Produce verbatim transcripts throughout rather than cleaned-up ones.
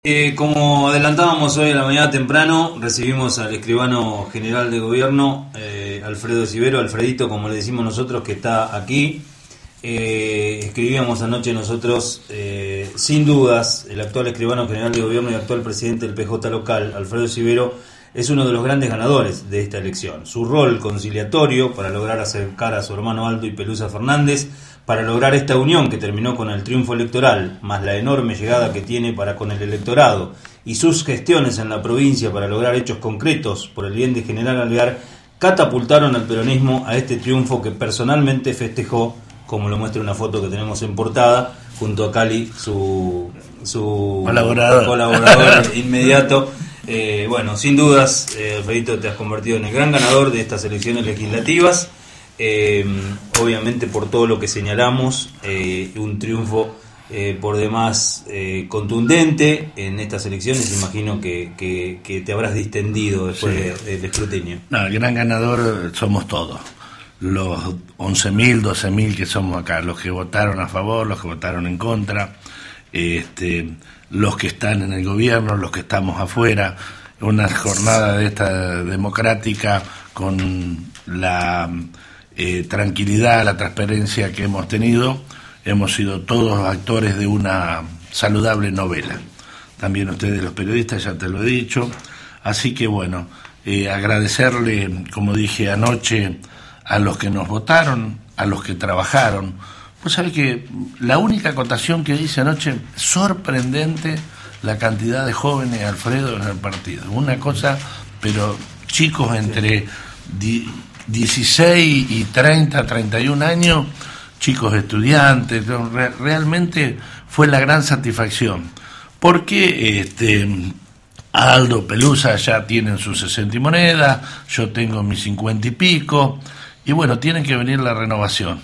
Eh, como adelantábamos hoy a la mañana temprano, recibimos al escribano general de gobierno, eh, Alfredo Civero, Alfredito, como le decimos nosotros, que está aquí. Eh, escribíamos anoche nosotros, eh, sin dudas, el actual escribano general de gobierno y actual presidente del P J local, Alfredo Civero, es uno de los grandes ganadores de esta elección. Su rol conciliatorio para lograr acercar a su hermano Aldo y Pelusa Fernández, para lograr esta unión que terminó con el triunfo electoral, más la enorme llegada que tiene para con el electorado, y sus gestiones en la provincia para lograr hechos concretos por el bien de General Alvear, catapultaron al peronismo a este triunfo que personalmente festejó, como lo muestra una foto que tenemos en portada, junto a Cali, su, su colaborador, colaborador inmediato. Eh, bueno, sin dudas, eh, Alfredito, te has convertido en el gran ganador de estas elecciones legislativas. Eh, obviamente por todo lo que señalamos, eh, un triunfo eh, por demás eh, contundente en estas elecciones. Imagino que, que, que te habrás distendido después sí. de, del escrutinio. No, el gran ganador somos todos, los once mil, doce mil que somos acá, los que votaron a favor, los que votaron en contra, este, los que están en el gobierno, los que estamos afuera. Una jornada de esta democrática con la Eh, tranquilidad, la transparencia que hemos tenido. Hemos sido todos actores de una saludable novela. También ustedes los periodistas, ya te lo he dicho. Así que bueno, eh, agradecerle, como dije anoche, a los que nos votaron, a los que trabajaron. Pues sabe que la única acotación que hice anoche, sorprendente la cantidad de jóvenes, Alfredo, en el partido. Una cosa, pero chicos entre Di, dieciséis y treinta, treinta y un años, chicos estudiantes. Realmente fue la gran satisfacción, porque este Aldo, Pelusa ya tienen sus sesenta y moneda, yo tengo mis cincuenta y pico, y bueno, tiene que venir la renovación.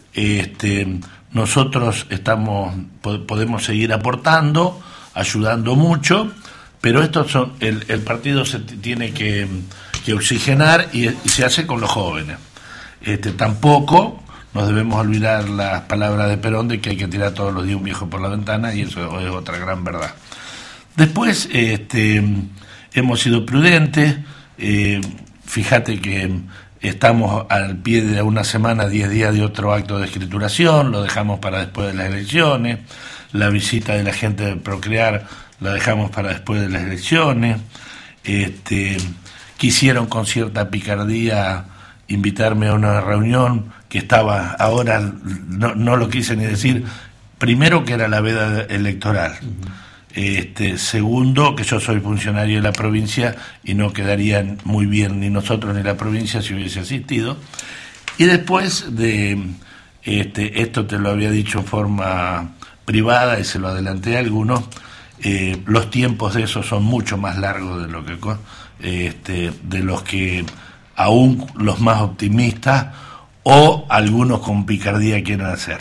Este, nosotros estamos, podemos seguir aportando, ayudando mucho, pero estos son, el, el partido se tiene que que oxigenar y, y se hace con los jóvenes. Este, tampoco nos debemos olvidar las palabras de Perón de que hay que tirar todos los días un viejo por la ventana, y eso es otra gran verdad. Después este, hemos sido prudentes. Eh, fíjate que estamos al pie de una semana, diez días de otro acto de escrituración, lo dejamos para después de las elecciones. La visita de la gente de Procrear la dejamos para después de las elecciones. Este... Quisieron con cierta picardía invitarme a una reunión que estaba ahora, no, no lo quise ni decir, primero que era la veda electoral, uh-huh. este, segundo que yo soy funcionario de la provincia y no quedarían muy bien ni nosotros ni la provincia si hubiese asistido, y después de este, esto te lo había dicho en forma privada y se lo adelanté a algunos, eh, los tiempos de eso son mucho más largos de lo que... Este, de los que aún los más optimistas o algunos con picardía quieren hacer.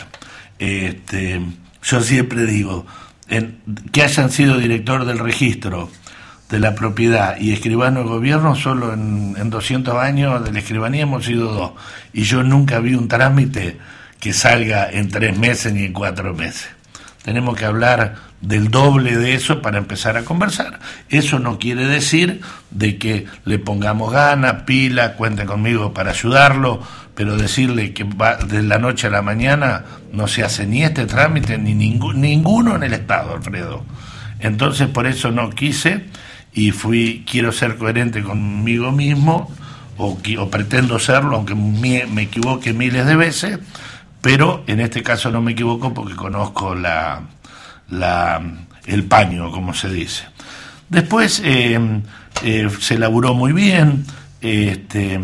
Este, yo siempre digo, en, que hayan sido director del registro de la propiedad y escribano del gobierno, solo en, en doscientos años de la escribanía hemos sido dos, y yo nunca vi un trámite que salga en tres meses ni en cuatro meses. Tenemos que hablar del doble de eso para empezar a conversar. Eso no quiere decir de que le pongamos ganas, pila, cuente conmigo para ayudarlo, pero decirle que va de la noche a la mañana no se hace ni este trámite ni ningú, ninguno en el Estado, Alfredo. Entonces por eso no quise y fui, quiero ser coherente conmigo mismo, o, o pretendo serlo, aunque me, me equivoque miles de veces, pero en este caso no me equivoco porque conozco la, la, el paño, como se dice. Después eh, eh, se laburó muy bien. Este,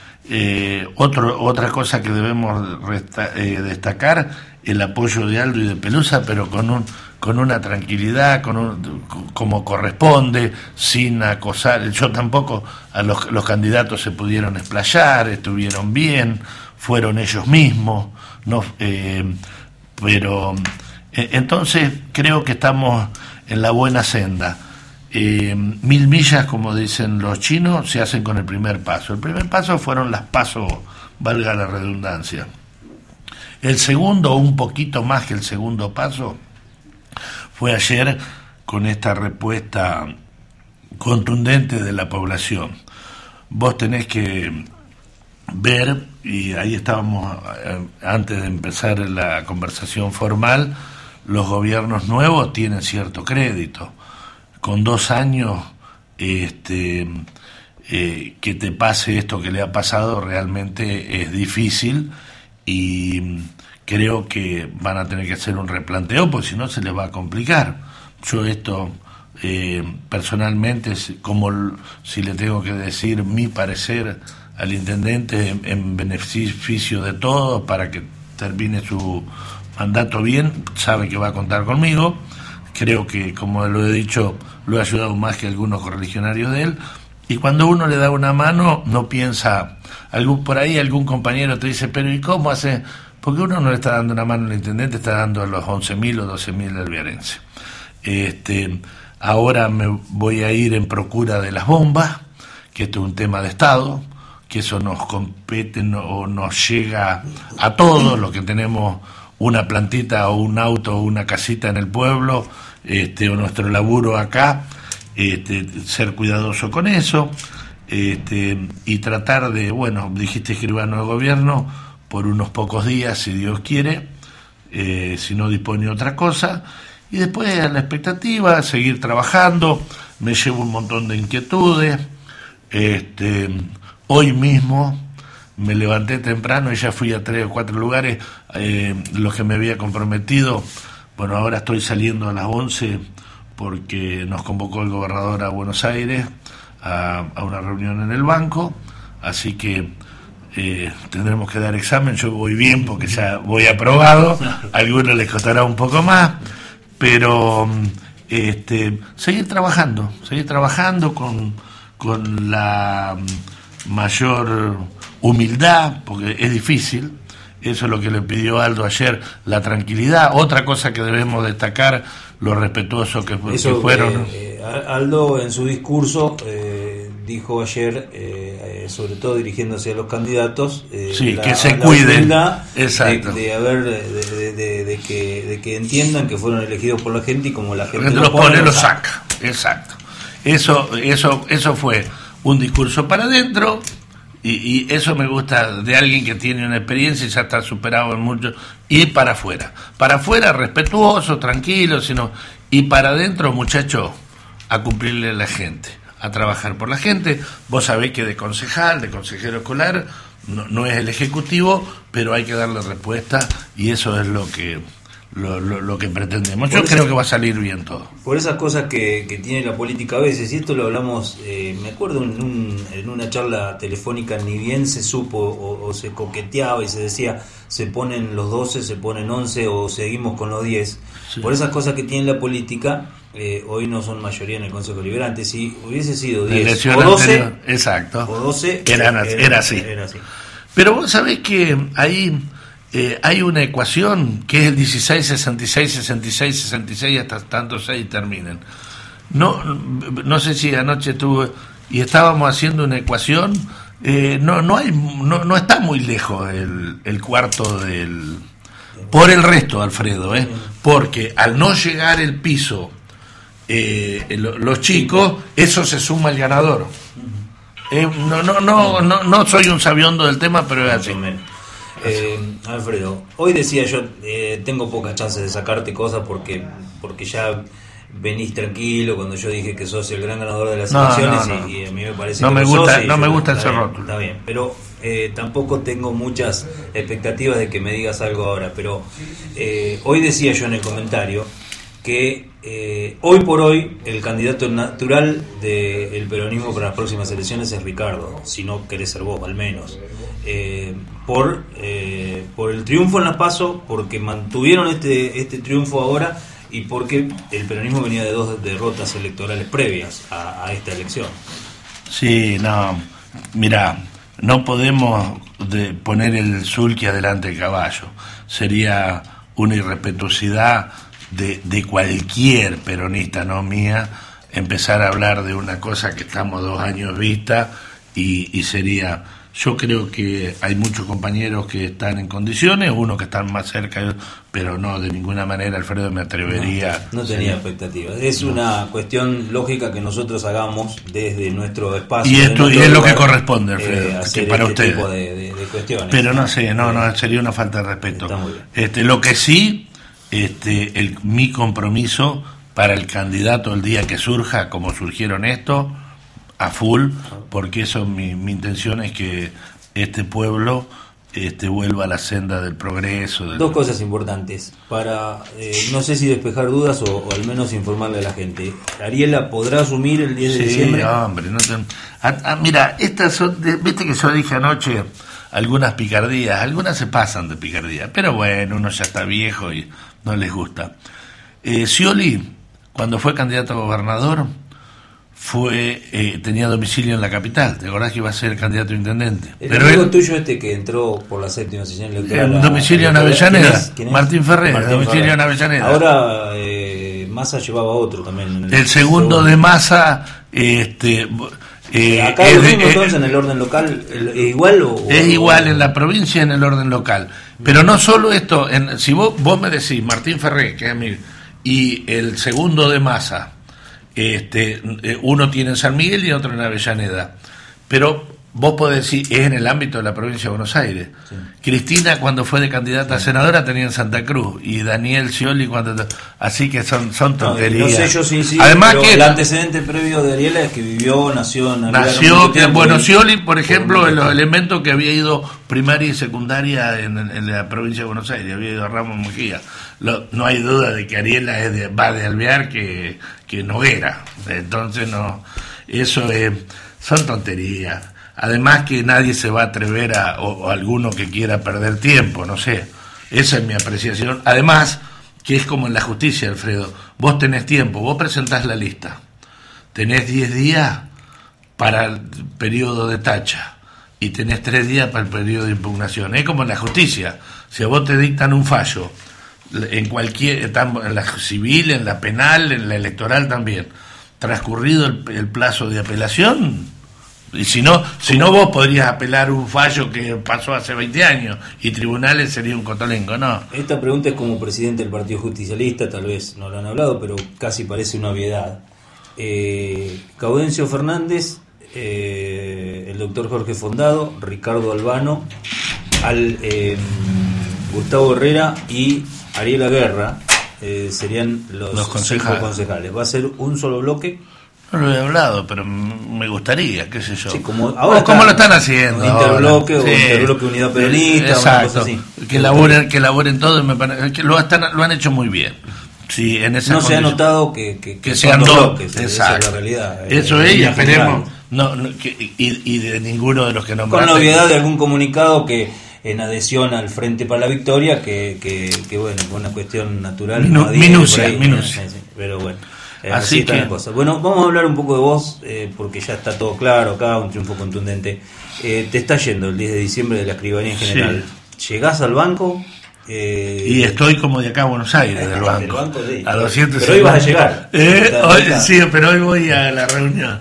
eh, otro, otra cosa que debemos resta, eh, destacar, el apoyo de Aldo y de Pelusa, pero con un con una tranquilidad, con un, como corresponde, sin acosar. Yo tampoco, a los, los candidatos se pudieron explayar, estuvieron bien, fueron ellos mismos, no, eh, pero eh, entonces creo que estamos en la buena senda. Eh, mil millas, como dicen los chinos, se hacen con el primer paso. El primer paso fueron las pasos, valga la redundancia. El segundo, un poquito más que el segundo paso, fue ayer con esta respuesta contundente de la población. Vos tenés que ver, y ahí estábamos antes de empezar la conversación formal, los gobiernos nuevos tienen cierto crédito. Con dos años este, eh, que te pase esto que le ha pasado realmente es difícil, y creo que van a tener que hacer un replanteo, porque si no se les va a complicar. Yo esto eh, personalmente, como si le tengo que decir mi parecer al intendente en, en beneficio de todos para que termine su mandato bien, sabe que va a contar conmigo. Creo que, como lo he dicho, lo he ayudado más que algunos correligionarios de él. Y cuando uno le da una mano, no piensa, algún por ahí algún compañero te dice, pero ¿y cómo hace? Porque uno no le está dando una mano al intendente, está dando a los once mil o doce mil del viarense. Este, ahora me voy a ir en procura de las bombas, que esto es un tema de Estado, que eso nos compete no, o nos llega a todos los que tenemos una plantita o un auto o una casita en el pueblo, este, o nuestro laburo acá, este, ser cuidadoso con eso, este, y tratar de, bueno, dijiste escribano de gobierno, por unos pocos días, si Dios quiere, eh, si no dispone otra cosa, y después a la expectativa, seguir trabajando. Me llevo un montón de inquietudes. Este, hoy mismo me levanté temprano y ya fui a tres o cuatro lugares, eh, los que me había comprometido. Bueno, ahora estoy saliendo a las once porque nos convocó el gobernador a Buenos Aires a, a una reunión en el banco, así que eh, tendremos que dar examen. Yo voy bien porque ya voy aprobado, a algunos les costará un poco más, pero este, seguir trabajando, seguir trabajando con, con la mayor humildad, porque es difícil. Eso es lo que le pidió Aldo ayer, la tranquilidad. Otra cosa que debemos destacar, lo respetuosos que, Eso, que fueron. Eh, Aldo en su discurso eh, dijo ayer, eh, sobre todo dirigiéndose a los candidatos, eh, sí, la, que se la cuiden. Exacto. De, de, haber, de, de, de, de, que, de que entiendan que fueron elegidos por la gente y como la gente los pone, los saca. Exacto. Eso, eso, eso fue un discurso para adentro. Y, y eso me gusta de alguien que tiene una experiencia y ya está superado en mucho. Y para afuera. Para afuera, respetuoso, tranquilo, sino. Y para adentro, muchachos, a cumplirle a la gente, a trabajar por la gente. Vos sabés que de concejal, de consejero escolar, no, no es el ejecutivo, pero hay que darle respuesta y eso es lo que. Lo, lo, lo que pretendemos. Yo creo que va a salir bien todo. Por esas cosas que, que tiene la política a veces, y esto lo hablamos, eh, me acuerdo en, un, en una charla telefónica, ni bien se supo o, o se coqueteaba y se decía, se ponen los doce, se ponen once o seguimos con los diez. Sí. Por esas cosas que tiene la política, eh, hoy no son mayoría en el Consejo Deliberante. Si hubiese sido diez o doce, anterior, exacto, o doce era, era, era, así. era así. Pero vos sabés que ahí... Eh, hay una ecuación que es el dieciséis, sesenta y seis, sesenta y seis, sesenta y seis, hasta tantos seis terminen. No, no sé si anoche estuve y estábamos haciendo una ecuación, eh, no, no hay, no, no está muy lejos el, el cuarto del, por el resto, Alfredo, eh, porque al no llegar el piso, eh, los chicos, eso se suma al ganador. Eh, no, no, no, no, no soy un sabiondo del tema, pero es así. Eh, Alfredo, hoy decía yo, eh, tengo pocas chances de sacarte cosas porque porque ya venís tranquilo cuando yo dije que sos el gran ganador de las no, elecciones no, no. Y, y a mí me parece no que me lo gusta, sos y no me gusta está ese bien, rótulo. Está bien, pero eh, tampoco tengo muchas expectativas de que me digas algo ahora. Pero eh, hoy decía yo en el comentario que eh, hoy por hoy el candidato natural del peronismo para las próximas elecciones es Ricardo, si no querés ser vos al menos. Eh, por eh, por el triunfo en las PASO, porque mantuvieron este este triunfo ahora y porque el peronismo venía de dos derrotas electorales previas a, a esta elección. Sí, no, mira, no podemos de poner el sulky adelante del caballo, sería una irrespetuosidad de, de cualquier peronista, no mía, empezar a hablar de una cosa que estamos dos años vista y, y sería Yo creo que hay muchos compañeros que están en condiciones, unos que están más cerca, pero no, de ninguna manera, Alfredo, me atrevería. No, no tenía sí. expectativas. Es no. una cuestión lógica que nosotros hagamos desde nuestro espacio. Y esto y es lo que corresponde, Alfredo, eh, que para este ustedes. Tipo de, de, de cuestiones. Pero no sé, no, no, sería una falta de respeto. Este, lo que sí, este, el, mi compromiso para el candidato el día que surja, como surgieron estos, a full, porque eso mi, mi intención es que este pueblo este vuelva a la senda del progreso. Del... Dos cosas importantes para eh, no sé si despejar dudas o, o al menos informarle a la gente. ¿Ariela podrá asumir el diez de sí, diciembre? Hombre, no te... a, a, mira, estas son, de, viste que yo dije anoche algunas picardías, algunas se pasan de picardía, pero bueno, uno ya está viejo y no les gusta. eh, Scioli, cuando fue candidato a gobernador, fue eh, tenía domicilio en la capital. ¿Te acordás que iba a ser candidato a intendente? El Pero amigo él, tuyo este que entró por la séptima sesión electoral. Eh, domicilio en Avellaneda. ¿Quién es? ¿Quién es? Martín Ferrer, Martín domicilio Ferrer. En Avellaneda. Ahora eh, Massa llevaba otro también. En el, el segundo, segundo de Massa, este... Eh, acá es, mismo, entonces en el orden local ¿es igual o, es o, igual o... en la provincia en el orden local, pero no solo esto, en, si vos, vos me decís Martín Ferrer, que es mi, y el segundo de Massa, este, uno tiene en San Miguel y otro en Avellaneda, pero vos podés decir, es en el ámbito de la provincia de Buenos Aires. Sí. Cristina, cuando fue de candidata sí. a senadora, tenía en Santa Cruz, y Daniel Scioli cuando... Así que son, son tonterías. No, no sé yo sí, sí, además que el antecedente previo de Ariela es que vivió, nació en nació que bueno, Scioli, por ejemplo, por en los elementos que había ido primaria y secundaria en, en la provincia de Buenos Aires, había ido a Ramos Mejía. Lo, no hay duda de que Ariela es de, va de Alvear que, que Noguera. Entonces no, eso es, son tonterías. Además que nadie se va a atrever a, o, o alguno que quiera perder tiempo, no sé. Esa es mi apreciación. Además, que es como en la justicia, Alfredo. Vos tenés tiempo, vos presentás la lista. Tenés diez días para el periodo de tacha y tenés tres días para el periodo de impugnación. Es como en la justicia. Si a vos te dictan un fallo, en cualquier, en la civil, en la penal, en la electoral también, transcurrido el, el plazo de apelación... Y si no, si no vos podrías apelar un fallo que pasó hace veinte años y tribunales sería un cotolengo, ¿no? Esta pregunta es como presidente del Partido Justicialista, tal vez no lo han hablado, pero casi parece una obviedad. Eh, Gaudencio Fernández, eh, el doctor Jorge Fondado, Ricardo Albano, al, eh, Gustavo Herrera y Ariela Guerra eh, serían los, los concejales. concejales. ¿Va a ser un solo bloque? No lo he hablado, pero me gustaría, qué sé yo. Sí, como ahora ¿Cómo lo están haciendo? Un interbloque ahora? o Sí. interbloque Unidad Peronista. Exacto. Una cosa así. Que laburen, que laburen todos, me parece, que lo, están, lo han hecho muy bien. Sí, en esa no condición. Se ha notado que, que, que, que sean dos bloques. Exacto. Esa es la realidad. Eso es, y esperemos. No, no, que, y, y de ninguno de los que nombraste. Con la obviedad de algún comunicado que en adhesión al Frente para la Victoria, que, que, que bueno, fue una cuestión natural. Minu, no minucia, ahí, minucia. Sí, sí, pero bueno. Eh, así, así que la cosa. Bueno, vamos a hablar un poco de vos, eh, porque ya está todo claro acá, un triunfo contundente. Eh, te está yendo el diez de diciembre de la escribanía en general. Sí. ¿Llegás al banco? Eh, y estoy como de acá a Buenos Aires, del banco. banco sí. A doscientos pero hoy vas a llegar. Eh, hoy, sí, pero hoy voy a la reunión.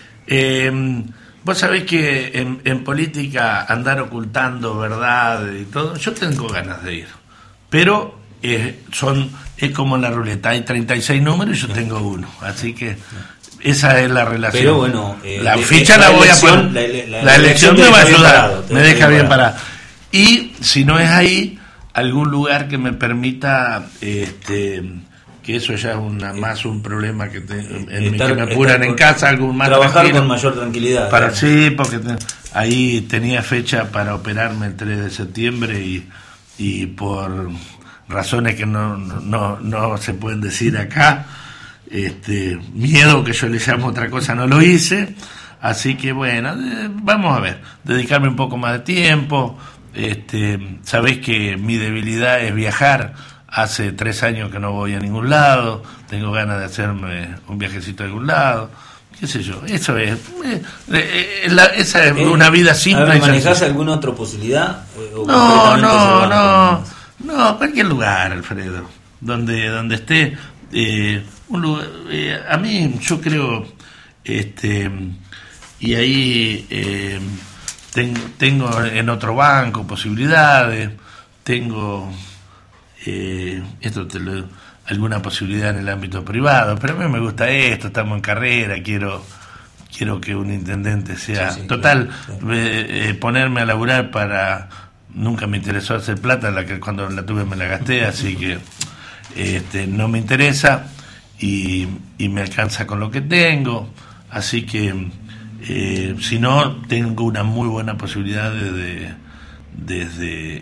Eh, vos sabés que en, en política andar ocultando verdad y todo, yo tengo ganas de ir. Pero eh, son es como en la ruleta, hay treinta y seis números y yo tengo uno. Así que esa es la relación. Pero bueno, eh, la de, ficha la la voy elección, a poner. La, la, la, la elección me va a ayudar, parado, me deja bien parado. Y si no es ahí, algún lugar que me permita, este, que eso ya es una, más un problema que, te, en estar, mi, que me apuran en casa, algún más trabajar tranquilo, con mayor tranquilidad. Para, sí, porque te, ahí tenía fecha para operarme el tres de septiembre y, y por razones que no, no, no se pueden decir acá, este, miedo que yo le llamo otra cosa, no lo hice. Así que bueno, eh, vamos a ver, dedicarme un poco más de tiempo. Este, sabés que mi debilidad es viajar. Hace tres años que no voy a ningún lado. Tengo ganas de hacerme un viajecito a algún lado. Qué sé yo, eso es. Eh, eh, la, esa es eh, una vida simple. ¿Manejás alguna otra posibilidad? ¿O no, no, no. No, cualquier lugar, Alfredo. Donde, donde esté. Eh, un lugar, eh, a mí, yo creo. Este. Y ahí. Eh, tengo, tengo en otro banco posibilidades, tengo eh, esto te lo, alguna posibilidad en el ámbito privado, pero a mí me gusta esto, estamos en carrera, quiero quiero que un intendente sea sí, sí, total, claro, claro. Eh, eh, ponerme a laburar para, nunca me interesó hacer plata, la que cuando la tuve me la gasté, así que este, no me interesa y, y me alcanza con lo que tengo, así que eh, si no, tengo una muy buena posibilidad de, de, desde